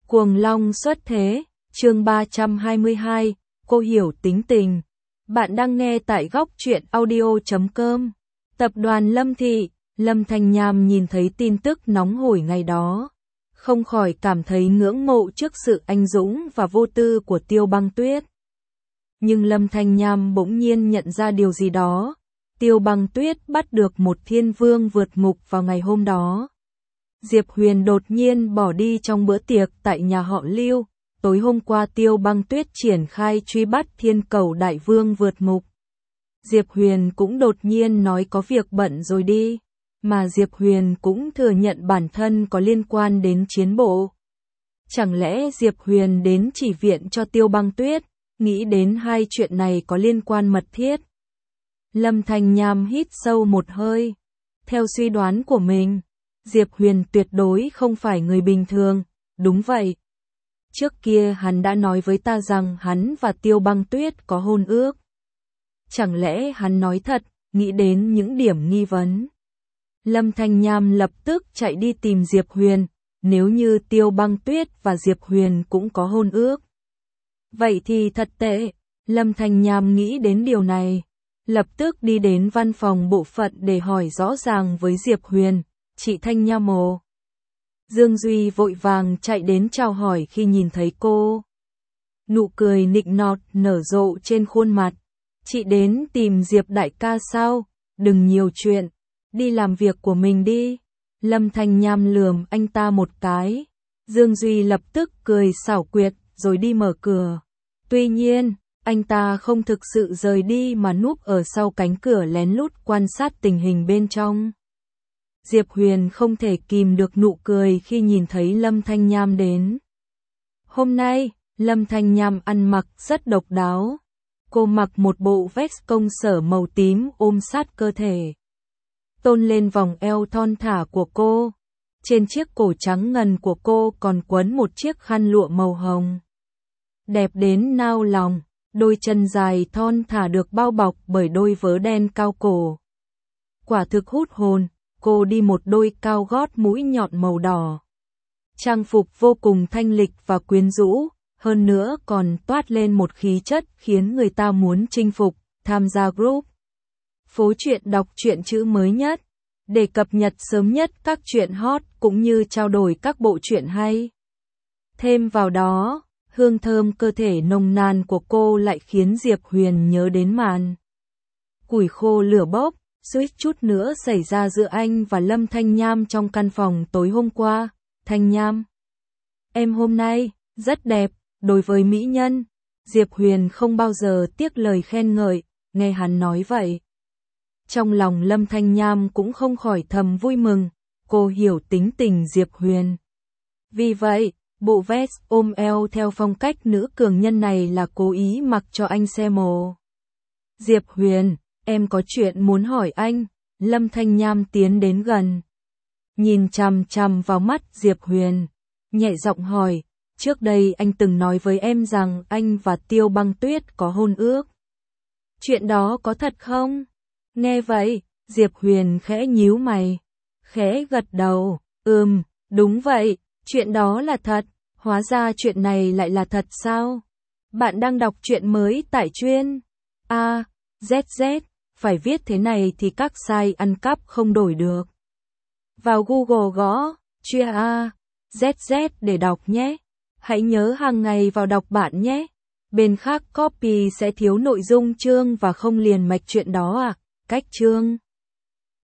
Cuồng Long xuất thế, chương 322, cô hiểu tính tình. Bạn đang nghe tại góc truyện audio.com. Tập đoàn Lâm Thị, Lâm Thanh Nham nhìn thấy tin tức nóng hổi ngày đó, không khỏi cảm thấy ngưỡng mộ trước sự anh dũng và vô tư của Tiêu Băng Tuyết. Nhưng Lâm Thanh Nham bỗng nhiên nhận ra điều gì đó. Tiêu Băng Tuyết bắt được một thiên vương vượt ngục vào ngày hôm đó. Diệp Huyền đột nhiên bỏ đi trong bữa tiệc tại nhà họ Lưu. Tối hôm qua Tiêu Băng Tuyết triển khai truy bắt thiên cầu đại vương vượt ngục. Diệp Huyền cũng đột nhiên nói có việc bận rồi đi. Mà Diệp Huyền cũng thừa nhận bản thân có liên quan đến chiến bộ. Chẳng lẽ Diệp Huyền đến chỉ viện cho Tiêu Băng Tuyết, nghĩ đến hai chuyện này có liên quan mật thiết. Lâm Thanh Nham hít sâu một hơi. Theo suy đoán của mình, Diệp Huyền tuyệt đối không phải người bình thường, đúng vậy. Trước kia hắn đã nói với ta rằng hắn và Tiêu Băng Tuyết có hôn ước. Chẳng lẽ hắn nói thật, nghĩ đến những điểm nghi vấn. Lâm Thanh Nham lập tức chạy đi tìm Diệp Huyền, nếu như Tiêu Băng Tuyết và Diệp Huyền cũng có hôn ước. Vậy thì thật tệ, Lâm Thanh Nham nghĩ đến điều này. Lập tức đi đến văn phòng bộ phận để hỏi rõ ràng với Diệp Huyền, chị Thanh Nham ồ. Dương Duy vội vàng chạy đến chào hỏi khi nhìn thấy cô. Nụ cười nịnh nọt nở rộ trên khuôn mặt. Chị đến tìm Diệp đại ca sao? Đừng nhiều chuyện, đi làm việc của mình đi. Lâm Thanh Nham lườm anh ta một cái. Dương Duy lập tức cười xảo quyệt rồi đi mở cửa. Tuy nhiên, anh ta không thực sự rời đi mà núp ở sau cánh cửa lén lút quan sát tình hình bên trong. Diệp Huyền không thể kìm được nụ cười khi nhìn thấy Lâm Thanh Nham đến. Hôm nay, Lâm Thanh Nham ăn mặc rất độc đáo. Cô mặc một bộ vest công sở màu tím ôm sát cơ thể, tôn lên vòng eo thon thả của cô. Trên chiếc cổ trắng ngần của cô còn quấn một chiếc khăn lụa màu hồng. Đẹp đến nao lòng, đôi chân dài thon thả được bao bọc bởi đôi vớ đen cao cổ. Quả thực hút hồn, cô đi một đôi cao gót mũi nhọn màu đỏ. Trang phục vô cùng thanh lịch và quyến rũ, hơn nữa còn toát lên một khí chất khiến người ta muốn chinh phục, tham gia group. Phố truyện đọc truyện chữ mới nhất, để cập nhật sớm nhất các truyện hot cũng như trao đổi các bộ truyện hay. Thêm vào đó, hương thơm cơ thể nồng nàn của cô lại khiến Diệp Huyền nhớ đến màn củi khô lửa bốc, suýt chút nữa xảy ra giữa anh và Lâm Thanh Nham trong căn phòng tối hôm qua. Thanh Nham, em hôm nay rất đẹp. Đối với mỹ nhân, Diệp Huyền không bao giờ tiếc lời khen ngợi, nghe hắn nói vậy. Trong lòng Lâm Thanh Nham cũng không khỏi thầm vui mừng, cô hiểu tính tình Diệp Huyền. Vì vậy, bộ vest ôm eo theo phong cách nữ cường nhân này là cố ý mặc cho anh xem mồ. Diệp Huyền, em có chuyện muốn hỏi anh. Lâm Thanh Nham tiến đến gần, nhìn chằm chằm vào mắt Diệp Huyền, nhẹ giọng hỏi. Trước đây anh từng nói với em rằng anh và Tiêu Băng Tuyết có hôn ước. Chuyện đó có thật không? Nghe vậy, Diệp Huyền khẽ nhíu mày, khẽ gật đầu. Đúng vậy, chuyện đó là thật. Hóa ra chuyện này lại là thật sao? Bạn đang đọc truyện mới tại chuyên ZZ, phải viết thế này thì các site ăn cắp không đổi được. Vào Google gõ chuyên ZZ để đọc nhé. Hãy nhớ hàng ngày vào đọc bạn nhé. Bên khác copy sẽ thiếu nội dung chương và không liền mạch chuyện đó à? Cách chương